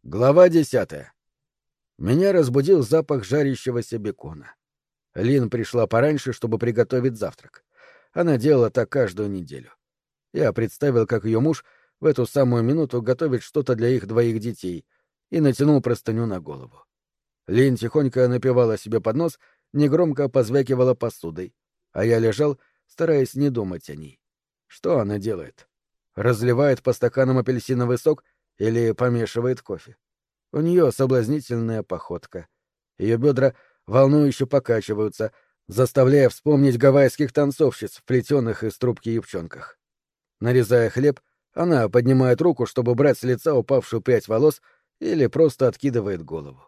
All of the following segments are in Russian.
Глава 10. Меня разбудил запах жарящегося бекона. Лин пришла пораньше, чтобы приготовить завтрак. Она делала так каждую неделю. Я представил, как ее муж в эту самую минуту готовит что-то для их двоих детей, и натянул простыню на голову. Лин тихонько напевала себе под нос, негромко позвякивала посудой, а я лежал, стараясь не думать о ней. Что она делает? Разливает по стаканам апельсиновый сок или помешивает кофе? У нее соблазнительная походка. Ее бедра волнующе покачиваются, заставляя вспомнить гавайских танцовщиц в плетеных из трубки юбчонках. Нарезая хлеб, она поднимает руку, чтобы убрать с лица упавшую прядь волос, или просто откидывает голову.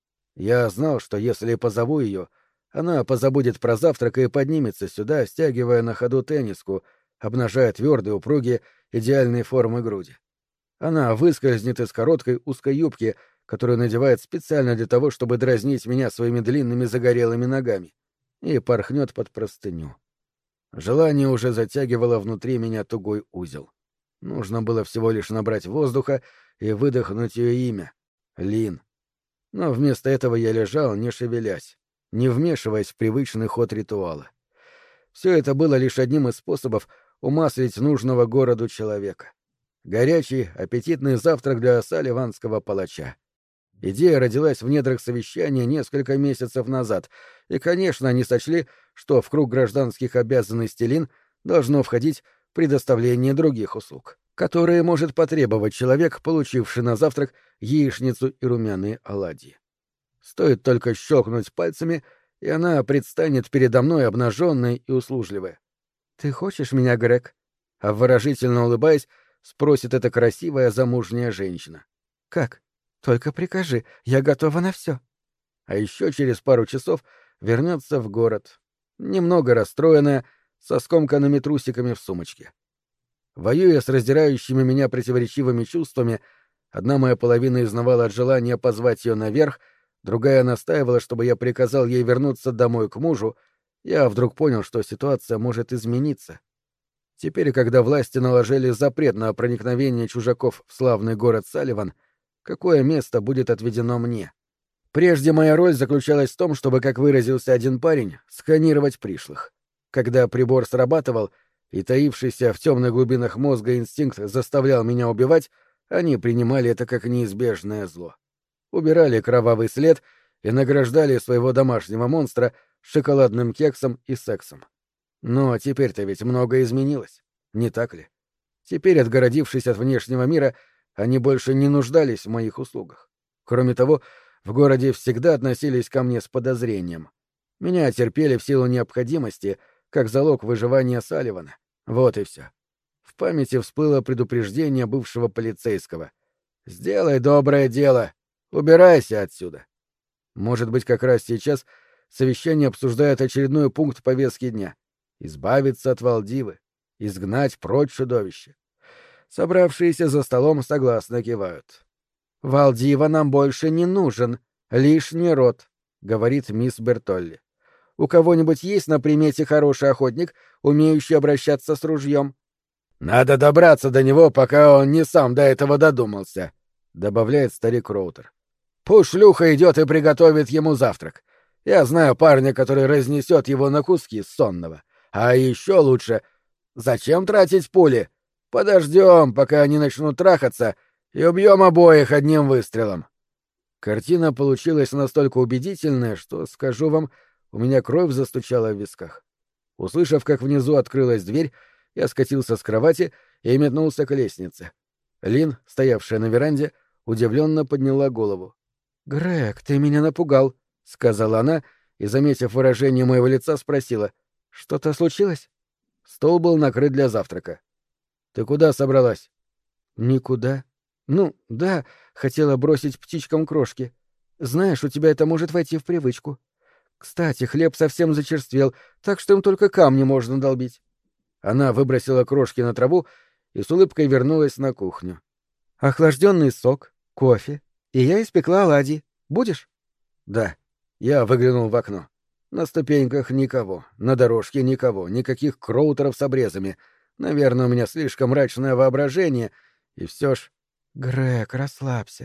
Я знал, что если позову ее, она позабудет про завтрак и поднимется сюда, стягивая на ходу тенниску, обнажая твердые, упругие, идеальной формы груди. Она выскользнет из короткой узкой юбки, которую надевает специально для того, чтобы дразнить меня своими длинными загорелыми ногами, и порхнет под простыню. Желание уже затягивало внутри меня тугой узел. Нужно было всего лишь набрать воздуха и выдохнуть ее имя — Лин. Но вместо этого я лежал, не шевелясь, не вмешиваясь в привычный ход ритуала. Все это было лишь одним из способов умаслить нужного городу человека. Горячий, аппетитный завтрак для салливанского палача. Идея родилась в недрах совещания несколько месяцев назад, и, конечно, они сочли, что в круг гражданских обязанностей Лин должно входить предоставление других услуг, которые может потребовать человек, получивший на завтрак яичницу и румяные оладьи. Стоит только щелкнуть пальцами, и она предстанет передо мной обнаженной и услужливая. «Ты хочешь меня, Грег?» А выразительно улыбаясь, спросит эта красивая замужняя женщина. «Как? Только прикажи, я готова на все». А еще через пару часов вернется в город, немного расстроенная, со скомканными трусиками в сумочке. Воюя с раздирающими меня противоречивыми чувствами, одна моя половина изнывала от желания позвать ее наверх, другая настаивала, чтобы я приказал ей вернуться домой к мужу, я вдруг понял, что ситуация может измениться. Теперь, когда власти наложили запрет на проникновение чужаков в славный город Салливан, какое место будет отведено мне? Прежде моя роль заключалась в том, чтобы, как выразился один парень, сканировать пришлых. Когда прибор срабатывал, и таившийся в темных глубинах мозга инстинкт заставлял меня убивать, они принимали это как неизбежное зло. Убирали кровавый след и награждали своего домашнего монстра шоколадным кексом и сексом. Но теперь-то ведь многое изменилось, не так ли? Теперь, отгородившись от внешнего мира, они больше не нуждались в моих услугах. Кроме того, в городе всегда относились ко мне с подозрением. Меня терпели в силу необходимости, как залог выживания Салливана. Вот и все. В памяти всплыло предупреждение бывшего полицейского. «Сделай доброе дело. Убирайся отсюда». Может быть, как раз сейчас совещание обсуждает очередной пункт повестки дня. Избавиться от Валдивы. Изгнать прочь чудовище. Собравшиеся за столом согласно кивают. «Валдива нам больше не нужен. Лишний род», — говорит мисс Бертолли. «У кого-нибудь есть на примете хороший охотник, умеющий обращаться с ружьем?» «Надо добраться до него, пока он не сам до этого додумался», — добавляет старик Роутер. «Пусть шлюха идет и приготовит ему завтрак. Я знаю парня, который разнесет его на куски сонного. А еще лучше... Зачем тратить пули? Подождем, пока они начнут трахаться, и убьем обоих одним выстрелом». Картина получилась настолько убедительная, что, скажу вам, у меня кровь застучала в висках. Услышав, как внизу открылась дверь, я скатился с кровати и метнулся к лестнице. Лин, стоявшая на веранде, удивленно подняла голову. «Грег, ты меня напугал», — сказала она и, заметив выражение моего лица, спросила. «Что-то случилось?» Стол был накрыт для завтрака. «Ты куда собралась?» «Никуда. Ну, да, хотела бросить птичкам крошки. Знаешь, у тебя это может войти в привычку. Кстати, хлеб совсем зачерствел, так что им только камни можно долбить». Она выбросила крошки на траву и с улыбкой вернулась на кухню. «Охлажденный сок, кофе, и я испекла оладьи. Будешь?» «Да». Я выглянул в окно. На ступеньках никого, на дорожке никого, никаких кроутеров с обрезами. Наверное, у меня слишком мрачное воображение, и все ж... «Грег, расслабься.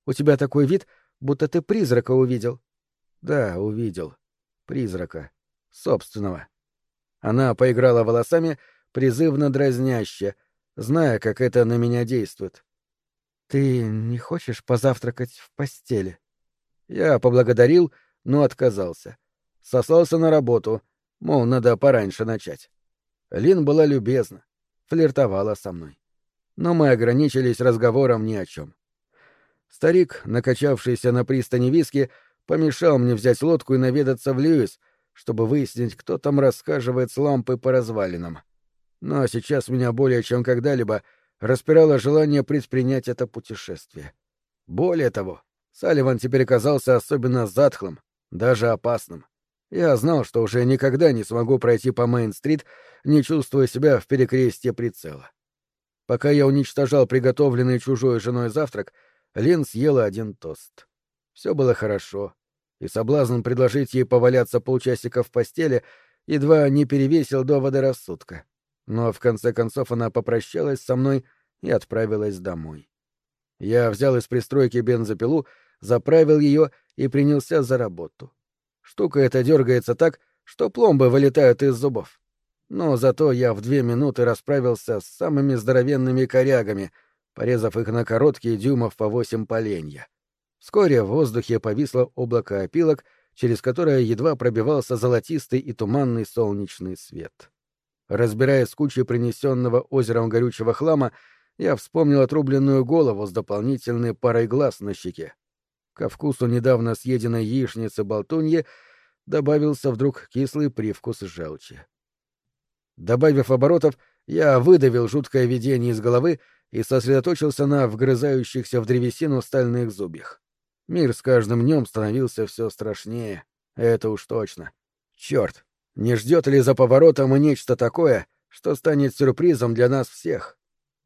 У тебя такой вид, будто ты призрака увидел». «Да, увидел. Призрака. Собственного». Она поиграла волосами, призывно дразняще, зная, как это на меня действует. «Ты не хочешь позавтракать в постели?» Я поблагодарил, но отказался. Сослался на работу, мол, надо пораньше начать. Лин была любезна, флиртовала со мной. Но мы ограничились разговором ни о чем. Старик, накачавшийся на пристани виски, помешал мне взять лодку и наведаться в Льюис, чтобы выяснить, кто там рассказывает с лампой по развалинам. Но сейчас меня более чем когда-либо распирало желание предпринять это путешествие. Более того, Салливан теперь казался особенно затхлым, даже опасным. Я знал, что уже никогда не смогу пройти по Мейн-стрит, не чувствуя себя в перекрестье прицела. Пока я уничтожал приготовленный чужой женой завтрак, Лин съела один тост. Все было хорошо, и соблазн предложить ей поваляться полчасика в постели едва не перевесил доводы рассудка. Но в конце концов она попрощалась со мной и отправилась домой. Я взял из пристройки бензопилу, заправил ее и принялся за работу. Штука эта дергается так, что пломбы вылетают из зубов. Но зато я в 2 минуты расправился с самыми здоровенными корягами, порезав их на короткие дюймов по 8 поленья. Вскоре в воздухе повисло облако опилок, через которое едва пробивался золотистый и туманный солнечный свет. Разбирая с кучей принесенного озером горючего хлама, я вспомнил отрубленную голову с дополнительной парой глаз на щеке. Ко вкусу недавно съеденной яичницы-болтуньи добавился вдруг кислый привкус желчи. Добавив оборотов, я выдавил жуткое видение из головы и сосредоточился на вгрызающихся в древесину стальных зубьях. Мир с каждым днем становился все страшнее, это уж точно. Черт, не ждет ли за поворотом и нечто такое, что станет сюрпризом для нас всех?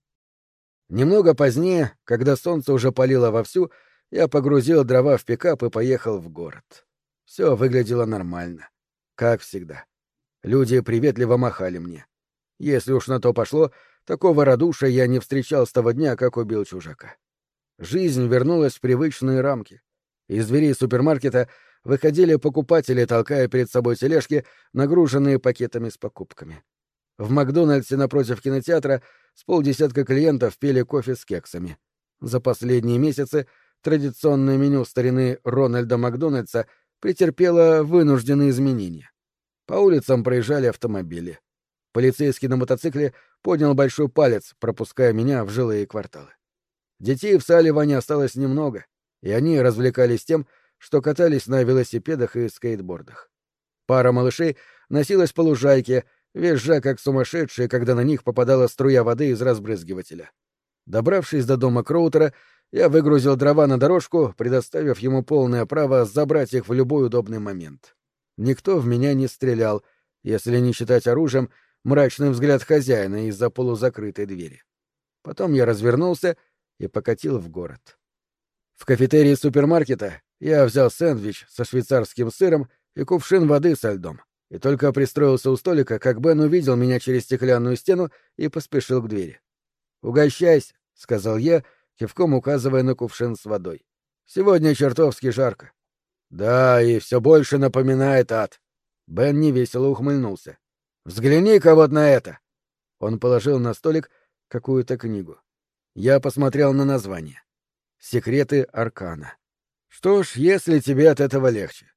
Немного позднее, когда солнце уже палило вовсю, я погрузил дрова в пикап и поехал в город. Все выглядело нормально. Как всегда. Люди приветливо махали мне. Если уж на то пошло, такого радушия я не встречал с того дня, как убил чужака. Жизнь вернулась в привычные рамки. Из дверей супермаркета выходили покупатели, толкая перед собой тележки, нагруженные пакетами с покупками. В Макдональдсе напротив кинотеатра с полдесятка клиентов пили кофе с кексами. За последние месяцы традиционное меню старины Рональда Макдональдса претерпело вынужденные изменения. По улицам проезжали автомобили. Полицейский на мотоцикле поднял большой палец, пропуская меня в жилые кварталы. Детей в Салливане осталось немного, и они развлекались тем, что катались на велосипедах и скейтбордах. Пара малышей носилась по лужайке, визжа как сумасшедшие, когда на них попадала струя воды из разбрызгивателя. Добравшись до дома Кроутера, я выгрузил дрова на дорожку, предоставив ему полное право забрать их в любой удобный момент. Никто в меня не стрелял, если не считать оружием мрачный взгляд хозяина из-за полузакрытой двери. Потом я развернулся и покатил в город. В кафетерии супермаркета я взял сэндвич со швейцарским сыром и кувшин воды со льдом, и только пристроился у столика, как Бен увидел меня через стеклянную стену и поспешил к двери. «Угощайся», — сказал я, кивком указывая на кувшин с водой. «Сегодня чертовски жарко». «Да, и все больше напоминает ад». Бен невесело ухмыльнулся. «Взгляни-ка вот на это!» Он положил на столик какую-то книгу. Я посмотрел на название. «Секреты Аркана». Что ж, если тебе от этого легче.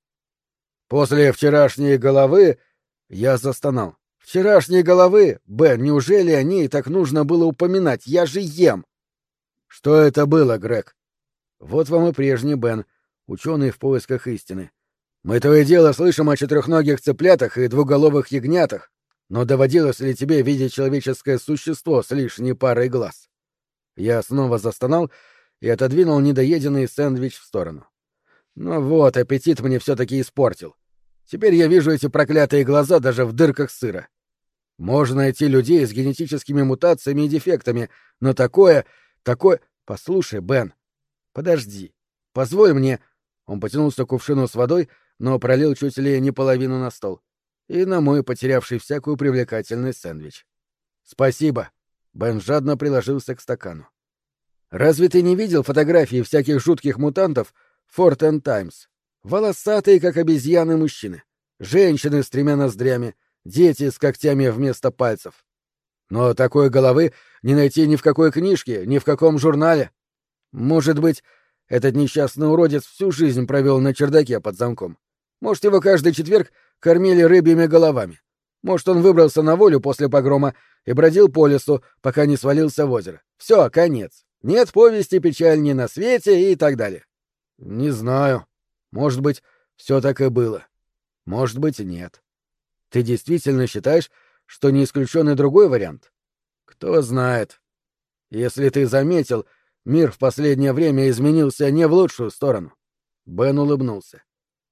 После вчерашней головы я застонал. Вчерашней головы? Бен, неужели о ней так нужно было упоминать? Я же ем! Что это было, Грег? Вот вам и прежний Бен, ученый в поисках истины. Мы то и дело слышим о четырехногих цыплятах и двуголовых ягнятах, но доводилось ли тебе видеть человеческое существо с лишней парой глаз? Я снова застонал и отодвинул недоеденный сэндвич в сторону. Ну вот, аппетит мне все-таки испортил. Теперь я вижу эти проклятые глаза даже в дырках сыра. Можно найти людей с генетическими мутациями и дефектами, но такое... Послушай, Бен, подожди. Позволь мне... Он потянулся к кувшину с водой, но пролил чуть ли не половину на стол. И на мой потерявший всякую привлекательность сэндвич. Спасибо. Бен жадно приложился к стакану. Разве ты не видел фотографии всяких жутких мутантов в Фортен Таймс? Волосатые, как обезьяны, мужчины. Женщины с 3 ноздрями. Дети с когтями вместо пальцев. Но такой головы не найти ни в какой книжке, ни в каком журнале. Может быть, этот несчастный уродец всю жизнь провел на чердаке под замком. Может, его каждый четверг кормили рыбьими головами. Может, он выбрался на волю после погрома и бродил по лесу, пока не свалился в озеро. Все, конец. Нет повести печальней на свете и так далее. Не знаю. Может быть, все так и было. Может быть, нет. Ты действительно считаешь, что не исключен и другой вариант? Кто знает. Если ты заметил, мир в последнее время изменился не в лучшую сторону. Бен улыбнулся.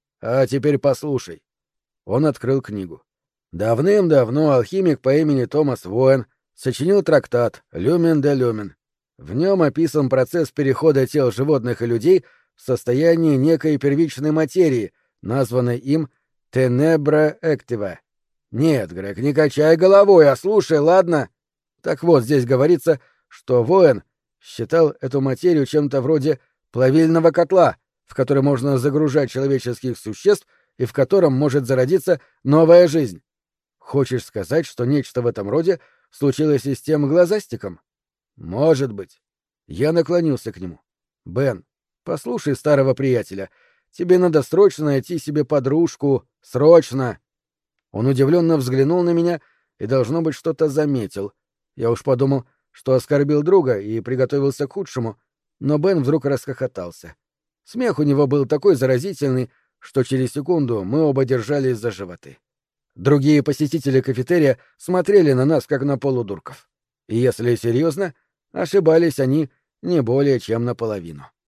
А теперь послушай. Он открыл книгу. Давным-давно алхимик по имени Томас Воэн сочинил трактат «Люмен де люмен». В нем описан процесс перехода тел животных и людей в состояние некой первичной материи, названной им «тенебра эктива». Нет, Грег, не качай головой, а слушай, ладно? Так вот, здесь говорится, что Воэн считал эту материю чем-то вроде плавильного котла, в который можно загружать человеческих существ и в котором может зародиться новая жизнь. Хочешь сказать, что нечто в этом роде случилось и с тем глазастиком? Может быть. Я наклонился к нему. Бен, послушай старого приятеля. Тебе надо срочно найти себе подружку. Срочно. Он удивленно взглянул на меня и, должно быть, что-то заметил. Я уж подумал, что оскорбил друга и приготовился к худшему, но Бен вдруг расхохотался. Смех у него был такой заразительный, что через секунду мы оба держались за животы. Другие посетители кафетерия смотрели на нас, как на полудурков. И если серьезно, ошибались они не более чем наполовину.